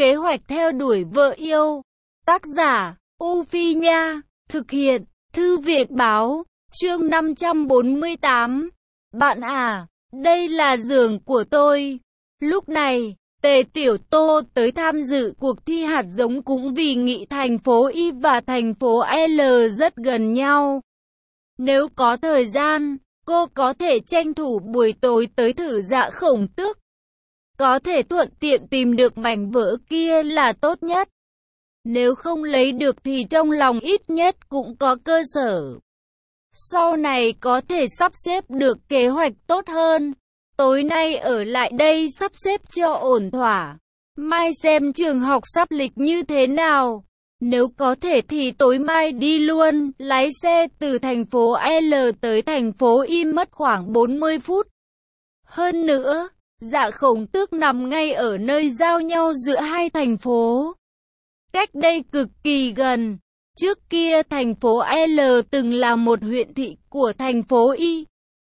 Kế hoạch theo đuổi vợ yêu. Tác giả, U Phi Nha. Thực hiện, Thư viện Báo. Chương 548. Bạn à, đây là giường của tôi. Lúc này, Tề Tiểu Tô tới tham dự cuộc thi hạt giống cũng vì nghĩ thành phố Y và thành phố L rất gần nhau. Nếu có thời gian, cô có thể tranh thủ buổi tối tới thử Dạ Khổng Tước. Có thể thuận tiện tìm được mảnh vỡ kia là tốt nhất. Nếu không lấy được thì trong lòng ít nhất cũng có cơ sở. Sau này có thể sắp xếp được kế hoạch tốt hơn. Tối nay ở lại đây sắp xếp cho ổn thỏa. Mai xem trường học sắp lịch như thế nào. Nếu có thể thì tối mai đi luôn. Lái xe từ thành phố L tới thành phố Y mất khoảng 40 phút. Hơn nữa, Dạ Khổng Tước nằm ngay ở nơi giao nhau giữa hai thành phố. Cách đây cực kỳ gần. Trước kia thành phố L từng là một huyện thị của thành phố Y.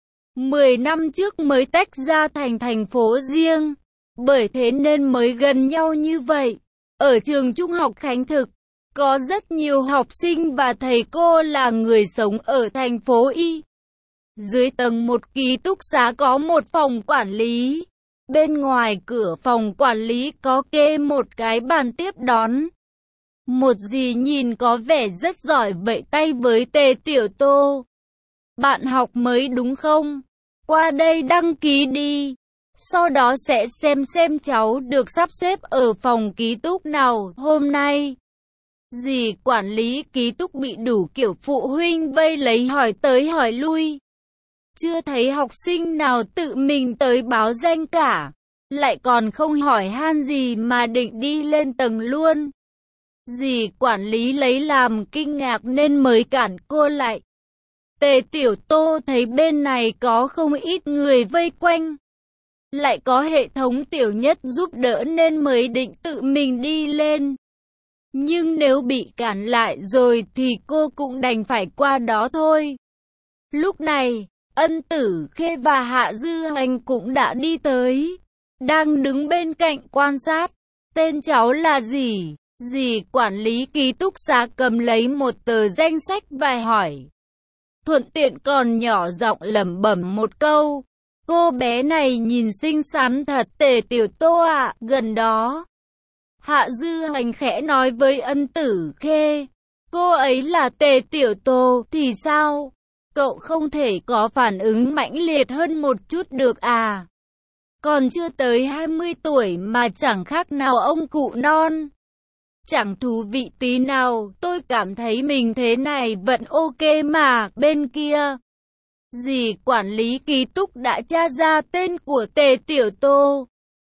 10 năm trước mới tách ra thành thành phố riêng. Bởi thế nên mới gần nhau như vậy. Ở trường trung học Khánh Thực, có rất nhiều học sinh và thầy cô là người sống ở thành phố Y. Dưới tầng 1 ký túc xá có một phòng quản lý. Bên ngoài cửa phòng quản lý có kê một cái bàn tiếp đón. Một dì nhìn có vẻ rất giỏi vẫy tay với Tề Tiểu Tô. Bạn học mới đúng không? Qua đây đăng ký đi. Sau đó sẽ xem cháu được sắp xếp ở phòng ký túc nào hôm nay. Dì quản lý ký túc bị đủ kiểu phụ huynh vây lấy hỏi tới hỏi lui. Chưa thấy học sinh nào tự mình tới báo danh cả. Lại còn không hỏi han gì mà định đi lên tầng luôn. Dì quản lý lấy làm kinh ngạc nên mới cản cô lại. Tề Tiểu Tô thấy bên này có không ít người vây quanh. Lại có hệ thống Tiểu Nhất giúp đỡ nên mới định tự mình đi lên. Nhưng nếu bị cản lại rồi thì cô cũng đành phải qua đó thôi. Lúc này, Ân Tử Khê và Hạ Dư Hành cũng đã đi tới. Đang đứng bên cạnh quan sát. Tên cháu là gì? Dì quản lý ký túc xá cầm lấy một tờ danh sách và hỏi. Thuận tiện còn nhỏ giọng lẩm bẩm một câu. Cô bé này nhìn xinh xắn thật. Tề Tiểu Tô ạ, gần đó. Hạ Dư Hành khẽ nói với Ân Tử Khê. Cô ấy là Tề Tiểu Tô thì sao? Cậu không thể có phản ứng mãnh liệt hơn một chút được à? Còn chưa tới 20 tuổi mà chẳng khác nào ông cụ non. Chẳng thú vị tí nào, tôi cảm thấy mình thế này vẫn ok mà. Bên kia, dì quản lý ký túc đã tra ra tên của Tề Tiểu Tô.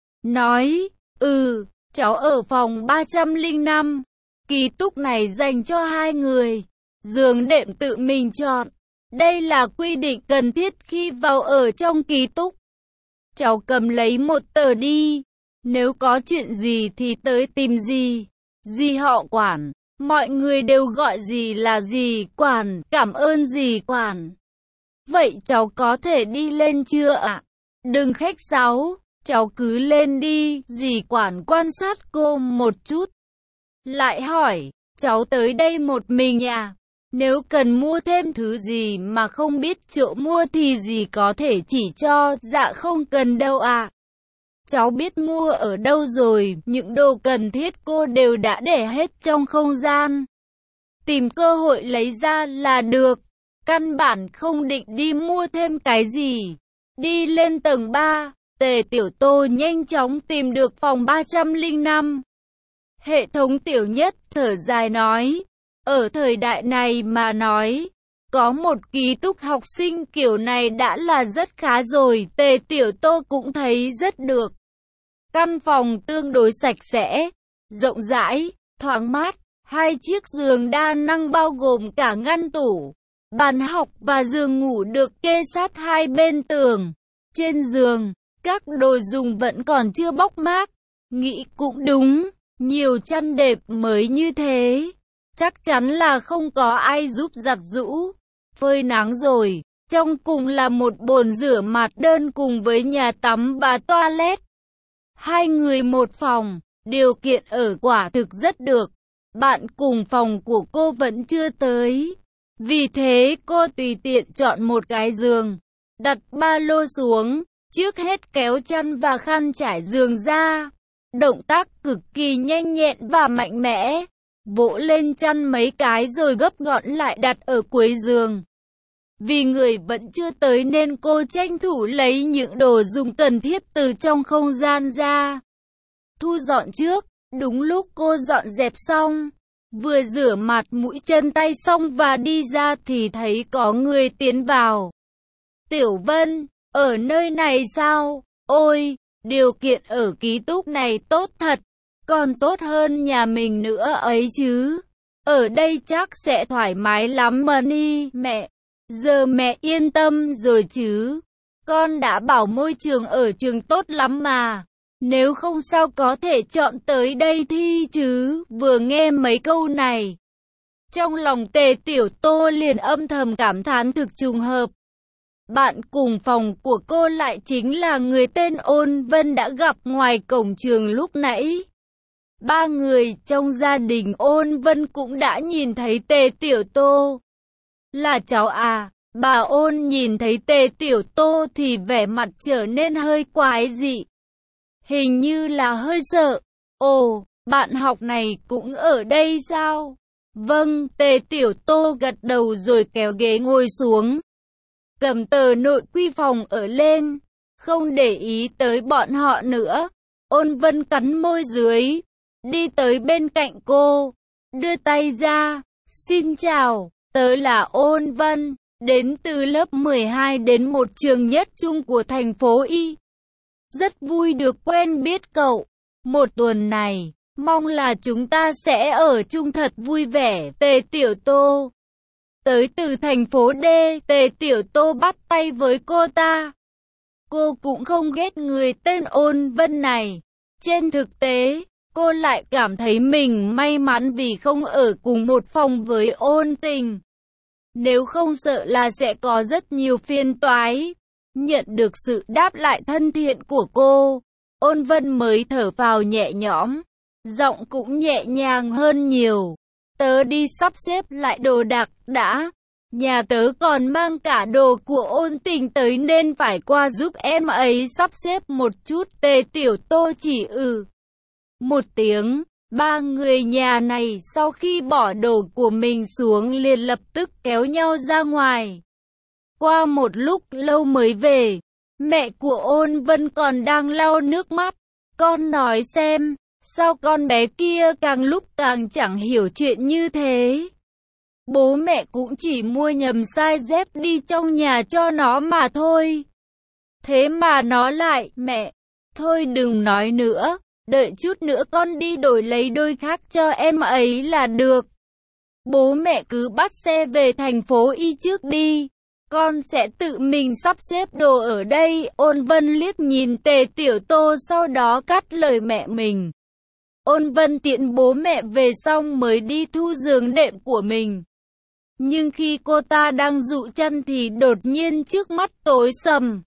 Nói, cháu ở phòng 305. Ký túc này dành cho 2 người. Giường đệm tự mình chọn. Đây là quy định cần thiết khi vào ở trong ký túc. Cháu cầm lấy một tờ đi. Nếu có chuyện gì thì tới tìm dì. Dì họ quản. Mọi người đều gọi dì là dì quản. Cảm ơn dì quản. Vậy cháu có thể đi lên chưa ạ? Đừng khách sáo. Cháu cứ lên đi. Dì quản quan sát cô một chút. Lại hỏi. Cháu tới đây một mình à? Nếu cần mua thêm thứ gì mà không biết chỗ mua thì dì có thể chỉ cho. Dạ không cần đâu ạ. Cháu biết mua ở đâu rồi, những đồ cần thiết cô đều đã để hết trong không gian. Tìm cơ hội lấy ra là được. Căn bản không định đi mua thêm cái gì. Đi lên tầng 3, Tề Tiểu Tô nhanh chóng tìm được phòng 305. Hệ thống Tiểu Nhất thở dài nói. Ở thời đại này mà nói, có một ký túc học sinh kiểu này đã là rất khá rồi. Tề Tiểu Tô cũng thấy rất được. Căn phòng tương đối sạch sẽ, rộng rãi, thoáng mát. 2 chiếc giường đa năng bao gồm cả ngăn tủ, bàn học và giường ngủ được kê sát hai bên tường. Trên giường, các đồ dùng vẫn còn chưa bóc mác. Nghĩ cũng đúng, nhiều chăn đệm mới như thế. Chắc chắn là không có ai giúp giặt giũ, phơi nắng rồi. Trong cùng là một bồn rửa mặt đơn cùng với nhà tắm và toilet. 2 người một phòng, Điều kiện ở quả thực rất được. Bạn cùng phòng của cô vẫn chưa tới. Vì thế cô tùy tiện chọn một cái giường, đặt ba lô xuống, trước hết kéo chăn và khăn trải giường ra. Động tác cực kỳ nhanh nhẹn và mạnh mẽ. Vỗ lên chăn mấy cái rồi gấp gọn lại đặt ở cuối giường. Vì người vẫn chưa tới nên cô tranh thủ lấy những đồ dùng cần thiết từ trong không gian ra. Thu dọn trước, đúng lúc cô dọn dẹp xong. Vừa rửa mặt mũi chân tay xong và đi ra thì thấy có người tiến vào. Tiểu Vân, ở nơi này sao? Ôi, điều kiện ở ký túc này tốt thật, còn tốt hơn nhà mình nữa ấy chứ. Ở đây chắc sẽ thoải mái lắm mà ni, mẹ. Giờ mẹ yên tâm rồi chứ. Con đã bảo môi trường ở trường tốt lắm mà. Nếu không sao có thể chọn tới đây thi chứ. Vừa nghe mấy câu này, trong lòng Tề Tiểu Tô liền âm thầm cảm thán thực trùng hợp. Bạn cùng phòng của cô lại chính là người tên Ôn Vân đã gặp ngoài cổng trường lúc nãy. Ba người trong gia đình Ôn Vân cũng đã nhìn thấy Tề Tiểu Tô. Là cháu à? Bà Ôn nhìn thấy Tề Tiểu Tô thì vẻ mặt trở nên hơi quái dị. Hình như là hơi sợ. Ồ, bạn học này cũng ở đây sao? Vâng, Tề Tiểu Tô gật đầu rồi kéo ghế ngồi xuống. Cầm tờ nội quy phòng ở lên, không để ý tới bọn họ nữa. Ôn Vân cắn môi dưới, đi tới bên cạnh cô, đưa tay ra. Xin chào, tớ là Ôn Vân, đến từ lớp 12 đến một trường nhất trung của thành phố Y. Rất vui được quen biết cậu. Một tuần này, mong là chúng ta sẽ ở chung thật vui vẻ. Tề Tiểu Tô tới từ thành phố D. Tề Tiểu Tô bắt tay với cô ta. Cô cũng không ghét người tên Ôn Vân này. Trên thực tế, cô lại cảm thấy mình may mắn vì không ở cùng một phòng với Ôn Tình. Nếu không sợ là sẽ có rất nhiều phiền toái. Nhận được sự đáp lại thân thiện của cô, Ôn Vân mới thở phào nhẹ nhõm, giọng cũng nhẹ nhàng hơn nhiều. Tớ đi sắp xếp lại đồ đạc đã. Nhà tớ còn mang cả đồ của Ôn Tình tới nên phải qua giúp em ấy sắp xếp một chút. Tề Tiểu Tô chỉ một tiếng. Ba người nhà này sau khi bỏ đồ của mình xuống liền lập tức kéo nhau ra ngoài. Qua một lúc lâu mới về, mẹ của Ôn Vân còn đang lau nước mắt. Con nói xem, sao con bé kia càng lúc càng chẳng hiểu chuyện như thế. Bố mẹ cũng chỉ mua nhầm size dép đi trong nhà cho nó mà thôi. Thế mà nó lại, mẹ, thôi đừng nói nữa, đợi chút nữa con đi đổi lấy đôi khác cho em ấy là được. Bố mẹ cứ bắt xe về thành phố Y trước đi. Con sẽ tự mình sắp xếp đồ ở đây. Ôn Vân liếc nhìn Tề Tiểu Tô sau đó cắt lời mẹ mình. Ôn Vân tiễn bố mẹ về xong mới đi thu giường đệm của mình. Nhưng khi cô ta đang dụ chân thì đột nhiên trước mắt tối sầm.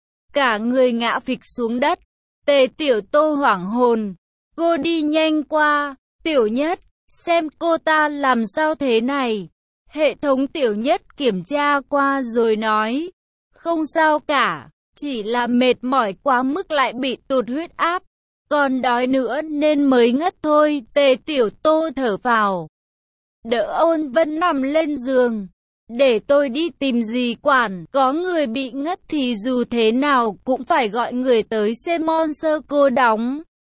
Cả người ngã phịch xuống đất. Tề Tiểu Tô hoảng hồn. Cô đi nhanh qua. Tiểu Nhất, xem cô ta làm sao thế này. Hệ thống Tiểu Nhất kiểm tra qua rồi nói, không sao cả, chỉ là mệt mỏi quá mức lại bị tụt huyết áp, còn đói nữa nên mới ngất thôi. Tề Tiểu Tô thở phào, đỡ Ôn Vân nằm lên giường. Để tôi đi tìm dì quản, có người bị ngất thì dù thế nào cũng phải gọi người tới xem sơ. Cô đóng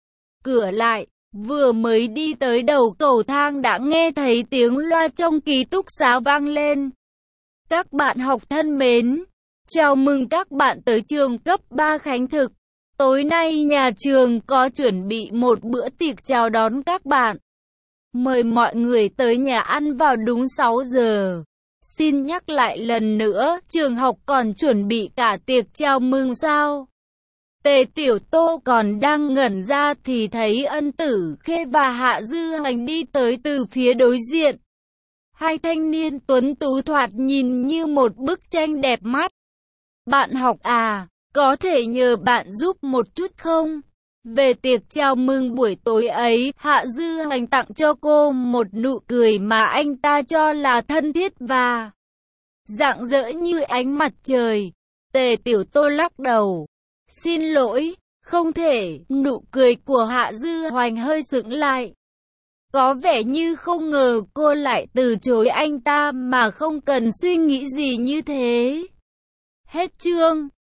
cửa lại. Vừa mới đi tới đầu cầu thang đã nghe thấy tiếng loa trong ký túc xá vang lên. Các bạn học thân mến, chào mừng các bạn tới trường cấp 3 Khánh Thực. Tối nay nhà trường có chuẩn bị một bữa tiệc chào đón các bạn. Mời mọi người tới nhà ăn vào đúng 6 giờ. Xin nhắc lại lần nữa, trường học còn chuẩn bị cả tiệc chào mừng sao? Tề Tiểu Tô còn đang ngẩn ra thì thấy Ân Tử Khê và Hạ Dư Hành đi tới từ phía đối diện. Hai thanh niên tuấn tú thoạt nhìn như một bức tranh đẹp mắt. Bạn học à, có thể nhờ bạn giúp một chút không? Về tiệc chào mừng buổi tối ấy, Hạ Dư Hoành tặng cho cô một nụ cười mà anh ta cho là thân thiết và rạng rỡ như ánh mặt trời. Tề Tiểu Tô lắc đầu. Xin lỗi, không thể. Nụ cười của Hạ Dư Hoành hơi sững lại. Có vẻ như không ngờ cô lại từ chối anh ta mà không cần suy nghĩ gì như thế. Hết chương.